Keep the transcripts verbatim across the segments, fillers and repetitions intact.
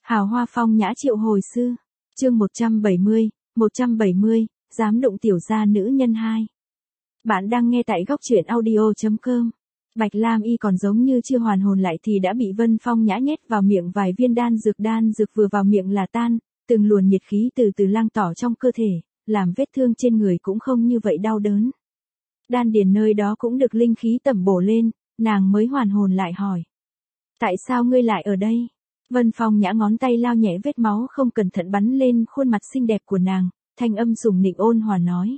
Hào hoa phong nhã triệu hồi sư. Chương một trăm bảy mươi, một trăm bảy mươi, dám đụng tiểu gia nữ nhân hai. Bạn đang nghe tại góc truyện audio chấm com. Bạch Lam Y còn giống như chưa hoàn hồn lại thì đã bị Vân Phong nhã nhét vào miệng vài viên đan dược, đan dược vừa vào miệng là tan, từng luồn nhiệt khí từ từ lan tỏa trong cơ thể, làm vết thương trên người cũng không như vậy đau đớn. Đan điền nơi đó cũng được linh khí tẩm bổ lên, nàng mới hoàn hồn lại hỏi. Tại sao ngươi lại ở đây? Vân Phong nhã ngón tay lao nhẹ vết máu không cẩn thận bắn lên khuôn mặt xinh đẹp của nàng, thanh âm sủng nịnh ôn hòa nói.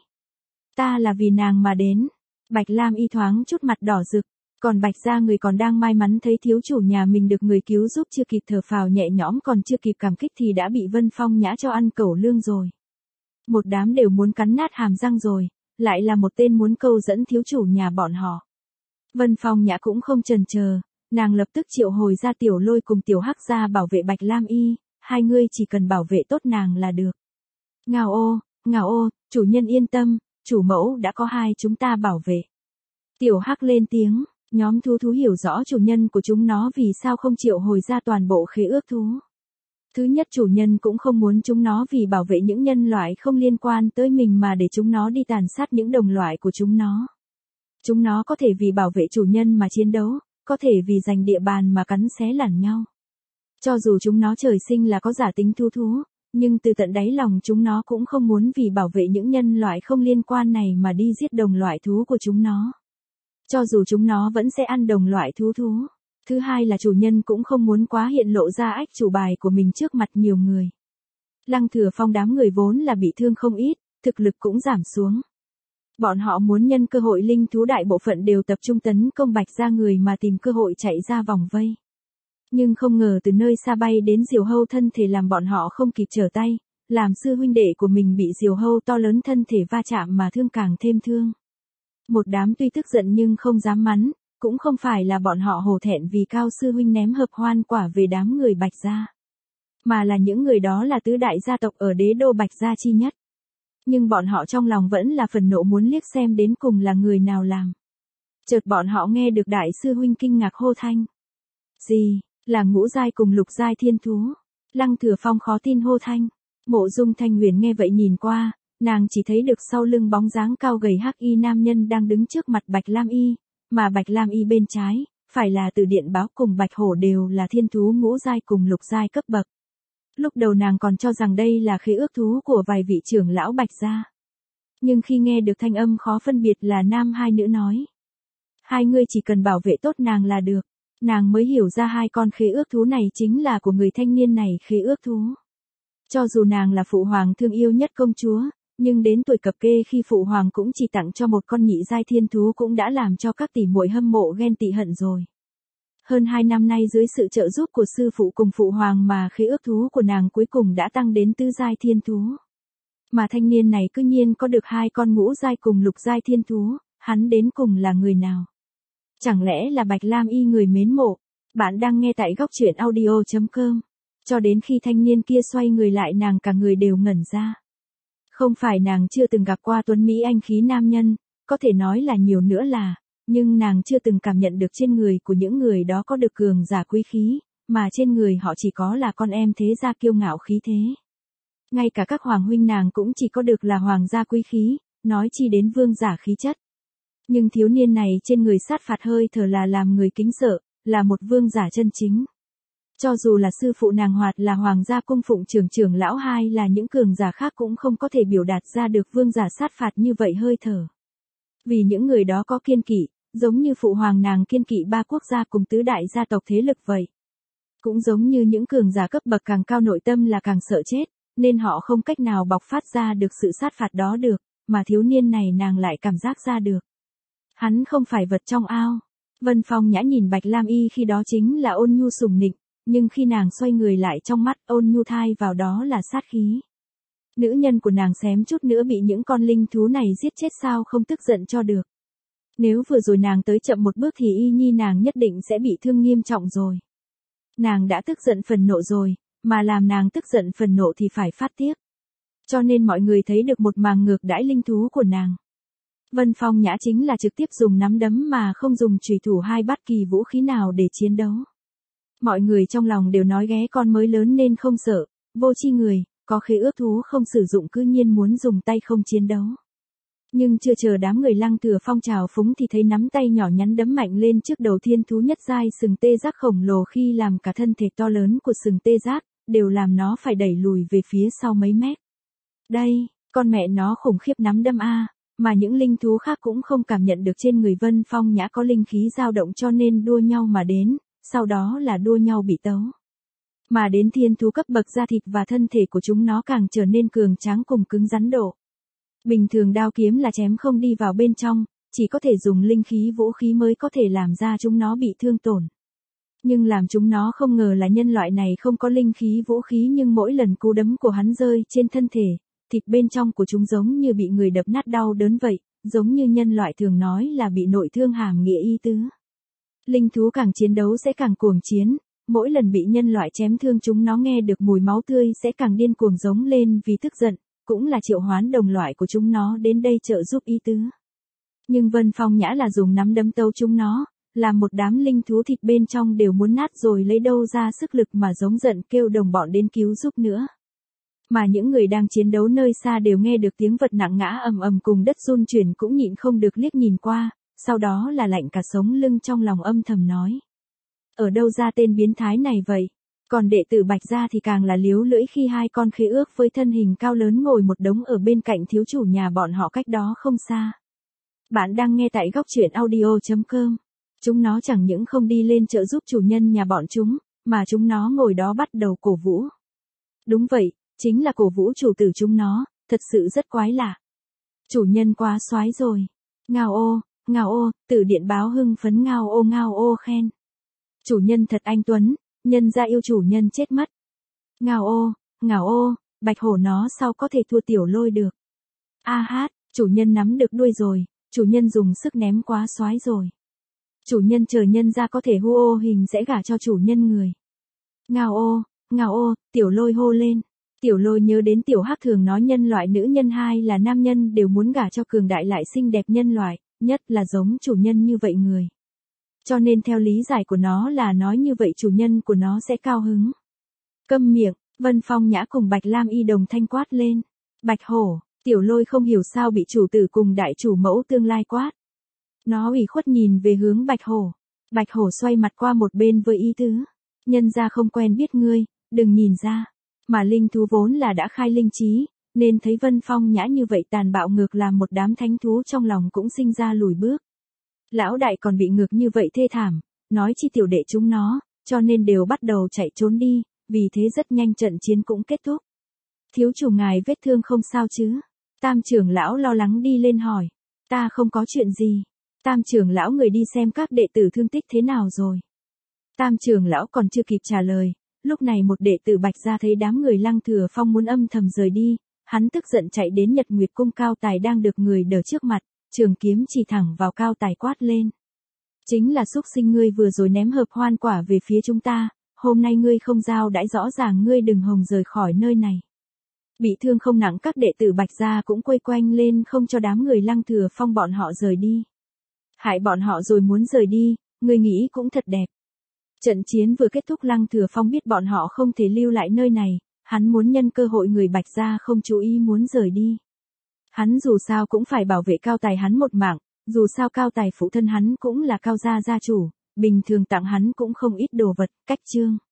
Ta là vì nàng mà đến. Bạch Lam Y thoáng chút mặt đỏ rực, còn Bạch gia người còn đang may mắn thấy thiếu chủ nhà mình được người cứu giúp, chưa kịp thở phào nhẹ nhõm, còn chưa kịp cảm kích thì đã bị Vân Phong nhã cho ăn cẩu lương rồi. Một đám đều muốn cắn nát hàm răng rồi, lại là một tên muốn câu dẫn thiếu chủ nhà bọn họ. Vân Phong nhã cũng không chần chờ, nàng lập tức triệu hồi ra Tiểu Lôi cùng Tiểu Hắc ra bảo vệ Bạch Lam Y, hai người chỉ cần bảo vệ tốt nàng là được. Ngao ô, ngao ô, chủ nhân yên tâm, chủ mẫu đã có hai chúng ta bảo vệ. Tiểu Hắc lên tiếng, nhóm thú thú hiểu rõ chủ nhân của chúng nó vì sao không triệu hồi ra toàn bộ khế ước thú. Thứ nhất, chủ nhân cũng không muốn chúng nó vì bảo vệ những nhân loại không liên quan tới mình mà để chúng nó đi tàn sát những đồng loại của chúng nó. Chúng nó có thể vì bảo vệ chủ nhân mà chiến đấu, có thể vì giành địa bàn mà cắn xé lẫn nhau. Cho dù chúng nó trời sinh là có giả tính thú thú, nhưng từ tận đáy lòng chúng nó cũng không muốn vì bảo vệ những nhân loại không liên quan này mà đi giết đồng loại thú của chúng nó. Cho dù chúng nó vẫn sẽ ăn đồng loại thú thú. Thứ hai là chủ nhân cũng không muốn quá hiện lộ ra ách chủ bài của mình trước mặt nhiều người. Lăng Thừa Phong đám người vốn là bị thương không ít, thực lực cũng giảm xuống. Bọn họ muốn nhân cơ hội linh thú đại bộ phận đều tập trung tấn công Bạch gia người mà tìm cơ hội chạy ra vòng vây. Nhưng không ngờ từ nơi xa bay đến diều hâu thân thể làm bọn họ không kịp trở tay, làm sư huynh đệ của mình bị diều hâu to lớn thân thể va chạm mà thương càng thêm thương. Một đám tuy tức giận nhưng không dám mắng, cũng không phải là bọn họ hổ thẹn vì Cao sư huynh ném hợp hoan quả về đám người Bạch gia, mà là những người đó là tứ đại gia tộc ở đế đô Bạch gia chi nhất. Nhưng bọn họ trong lòng vẫn là phần nộ muốn liếc xem đến cùng là người nào làm. Chợt bọn họ nghe được đại sư huynh kinh ngạc hô thanh. Gì, là ngũ giai cùng lục giai thiên thú? Lăng Thừa Phong khó tin hô thanh. Mộ Dung Thanh Huyền nghe vậy nhìn qua, nàng chỉ thấy được sau lưng bóng dáng cao gầy hắc y nam nhân đang đứng trước mặt Bạch Lam Y, mà Bạch Lam Y bên trái, phải là Từ Điện Báo cùng Bạch Hổ đều là thiên thú ngũ giai cùng lục giai cấp bậc. Lúc đầu nàng còn cho rằng đây là khế ước thú của vài vị trưởng lão Bạch gia. Nhưng khi nghe được thanh âm khó phân biệt là nam hai nữ nói. Hai người chỉ cần bảo vệ tốt nàng là được. Nàng mới hiểu ra hai con khế ước thú này chính là của người thanh niên này khế ước thú. Cho dù nàng là phụ hoàng thương yêu nhất công chúa, nhưng đến tuổi cập kê khi phụ hoàng cũng chỉ tặng cho một con nhị giai thiên thú cũng đã làm cho các tỷ muội hâm mộ ghen tị hận rồi. Hơn hai năm nay dưới sự trợ giúp của sư phụ cùng phụ hoàng mà khế ước thú của nàng cuối cùng đã tăng đến tứ giai thiên thú. Mà thanh niên này cư nhiên có được hai con ngũ giai cùng lục giai thiên thú, hắn đến cùng là người nào? Chẳng lẽ là Bạch Lam Y người mến mộ? Bạn đang nghe tại góc truyện audio chấm com. Cho đến khi thanh niên kia xoay người lại nàng cả người đều ngẩn ra. Không phải nàng chưa từng gặp qua tuấn mỹ anh khí nam nhân, có thể nói là nhiều nữa là, nhưng nàng chưa từng cảm nhận được trên người của những người đó có được cường giả quý khí, mà trên người họ chỉ có là con em thế gia kiêu ngạo khí thế. Ngay cả các hoàng huynh nàng cũng chỉ có được là hoàng gia quý khí, nói chi đến vương giả khí chất. Nhưng thiếu niên này trên người sát phạt hơi thở là làm người kính sợ, là một vương giả chân chính. Cho dù là sư phụ nàng hoặc là hoàng gia cung phụng trưởng trưởng lão hai là những cường giả khác cũng không có thể biểu đạt ra được vương giả sát phạt như vậy hơi thở. Vì những người đó có kiên kỵ, giống như phụ hoàng nàng kiên kỵ ba quốc gia cùng tứ đại gia tộc thế lực vậy. Cũng giống như những cường giả cấp bậc càng cao nội tâm là càng sợ chết, nên họ không cách nào bộc phát ra được sự sát phạt đó được, mà thiếu niên này nàng lại cảm giác ra được. Hắn không phải vật trong ao. Vân Phong nhã nhìn Bạch Lam Y khi đó chính là ôn nhu sủng nịnh, nhưng khi nàng xoay người lại trong mắt ôn nhu thay vào đó là sát khí. Nữ nhân của nàng xém chút nữa bị những con linh thú này giết chết sao không tức giận cho được. Nếu vừa rồi nàng tới chậm một bước thì y nhi nàng nhất định sẽ bị thương nghiêm trọng rồi. Nàng đã tức giận phần nộ rồi, mà làm nàng tức giận phần nộ thì phải phát tiếp. Cho nên mọi người thấy được một màn ngược đãi linh thú của nàng. Vân Phong nhã chính là trực tiếp dùng nắm đấm mà không dùng chùy thủ hay bất kỳ vũ khí nào để chiến đấu. Mọi người trong lòng đều nói ghé con mới lớn nên không sợ, vô tri người, có khế ước thú không sử dụng cứ nhiên muốn dùng tay không chiến đấu. Nhưng chưa chờ đám người Lăng Thừa Phong trào phúng thì thấy nắm tay nhỏ nhắn đấm mạnh lên trước đầu thiên thú nhất giai sừng tê giác khổng lồ, khi làm cả thân thể to lớn của sừng tê giác, đều làm nó phải đẩy lùi về phía sau mấy mét. Đây, con mẹ nó khủng khiếp nắm đâm a, mà những linh thú khác cũng không cảm nhận được trên người Vân Phong Nhã có linh khí dao động cho nên đua nhau mà đến, sau đó là đua nhau bị tấu. Mà đến thiên thú cấp bậc da thịt và thân thể của chúng nó càng trở nên cường tráng cùng cứng rắn độ. Bình thường đao kiếm là chém không đi vào bên trong, chỉ có thể dùng linh khí vũ khí mới có thể làm ra chúng nó bị thương tổn. Nhưng làm chúng nó không ngờ là nhân loại này không có linh khí vũ khí, nhưng mỗi lần cú đấm của hắn rơi trên thân thể, thịt bên trong của chúng giống như bị người đập nát đau đớn vậy, giống như nhân loại thường nói là bị nội thương hàm nghĩa y tứ. Linh thú càng chiến đấu sẽ càng cuồng chiến, mỗi lần bị nhân loại chém thương chúng nó nghe được mùi máu tươi sẽ càng điên cuồng giống lên vì tức giận, cũng là triệu hoán đồng loại của chúng nó đến đây trợ giúp y tứ. Nhưng Vân Phong Nhã là dùng nắm đấm tấu chúng nó, làm một đám linh thú thịt bên trong đều muốn nát rồi lấy đâu ra sức lực mà giống giận kêu đồng bọn đến cứu giúp nữa. Mà những người đang chiến đấu nơi xa đều nghe được tiếng vật nặng ngã ầm ầm cùng đất run chuyển cũng nhịn không được liếc nhìn qua, sau đó là lạnh cả sống lưng, trong lòng âm thầm nói. Ở đâu ra tên biến thái này vậy? Còn đệ tử Bạch Gia thì càng là liếu lưỡi khi hai con khế ước với thân hình cao lớn ngồi một đống ở bên cạnh thiếu chủ nhà bọn họ cách đó không xa. Bạn đang nghe tại góc truyện audio chấm com. Chúng nó chẳng những không đi lên trợ giúp chủ nhân nhà bọn chúng, mà chúng nó ngồi đó bắt đầu cổ vũ. Đúng vậy, chính là cổ vũ chủ tử chúng nó, thật sự rất quái lạ. Chủ nhân quá soái rồi. Ngao ô, ngao ô, Tử Điện báo hưng phấn ngao ô ngao ô khen. Chủ nhân thật anh tuấn, nhân gia yêu chủ nhân chết mất. Ngao ô, ngao ô, Bạch Hổ nó sao có thể thua Tiểu Lôi được. A hát, chủ nhân nắm được đuôi rồi, chủ nhân dùng sức ném quá soái rồi. Chủ nhân chờ nhân gia có thể hô ô hình sẽ gả cho chủ nhân người. Ngao ô, ngao ô, Tiểu Lôi hô lên. Tiểu Lôi nhớ đến Tiểu Hắc thường nói nhân loại nữ nhân hai là nam nhân đều muốn gả cho cường đại lại xinh đẹp nhân loại, nhất là giống chủ nhân như vậy người. Cho nên theo lý giải của nó là nói như vậy chủ nhân của nó sẽ cao hứng. Câm miệng, Vân Phong Nhã cùng Bạch Lam Y đồng thanh quát lên. Bạch Hổ, Tiểu Lôi không hiểu sao bị chủ tử cùng đại chủ mẫu tương lai quát. Nó ủy khuất nhìn về hướng Bạch Hổ. Bạch Hổ xoay mặt qua một bên với ý tứ. Nhân gia không quen biết ngươi, đừng nhìn ra. Mà linh thú vốn là đã khai linh trí, nên thấy Vân Phong Nhã như vậy tàn bạo ngược làm một đám thánh thú trong lòng cũng sinh ra lùi bước. Lão đại còn bị ngược như vậy thê thảm, nói chi tiểu đệ chúng nó, cho nên đều bắt đầu chạy trốn đi, vì thế rất nhanh trận chiến cũng kết thúc. Thiếu chủ ngài vết thương không sao chứ? Tam trưởng lão lo lắng đi lên hỏi. Ta không có chuyện gì. Tam trưởng lão người đi xem các đệ tử thương tích thế nào rồi. Tam trưởng lão còn chưa kịp trả lời, lúc này một đệ tử Bạch Gia thấy đám người Lăng Thừa Phong muốn âm thầm rời đi, hắn tức giận chạy đến Nhật Nguyệt Cung Cao Tài đang được người đỡ trước mặt, trường kiếm chỉ thẳng vào Cao Tài quát lên. Chính là xúc sinh ngươi vừa rồi ném hợp hoan quả về phía chúng ta, hôm nay ngươi không giao đãi rõ ràng ngươi đừng hòng rời khỏi nơi này. Bị thương không nặng các đệ tử Bạch Gia cũng quây quanh lên không cho đám người Lăng Thừa Phong bọn họ rời đi. Hại bọn họ rồi muốn rời đi, ngươi nghĩ cũng thật đẹp. Trận chiến vừa kết thúc Lăng Thừa Phong biết bọn họ không thể lưu lại nơi này, hắn muốn nhân cơ hội người Bạch Gia không chú ý muốn rời đi. Hắn dù sao cũng phải bảo vệ Cao Tài hắn một mạng, dù sao Cao Tài phụ thân hắn cũng là Cao gia gia chủ, bình thường tặng hắn cũng không ít đồ vật, cách chương.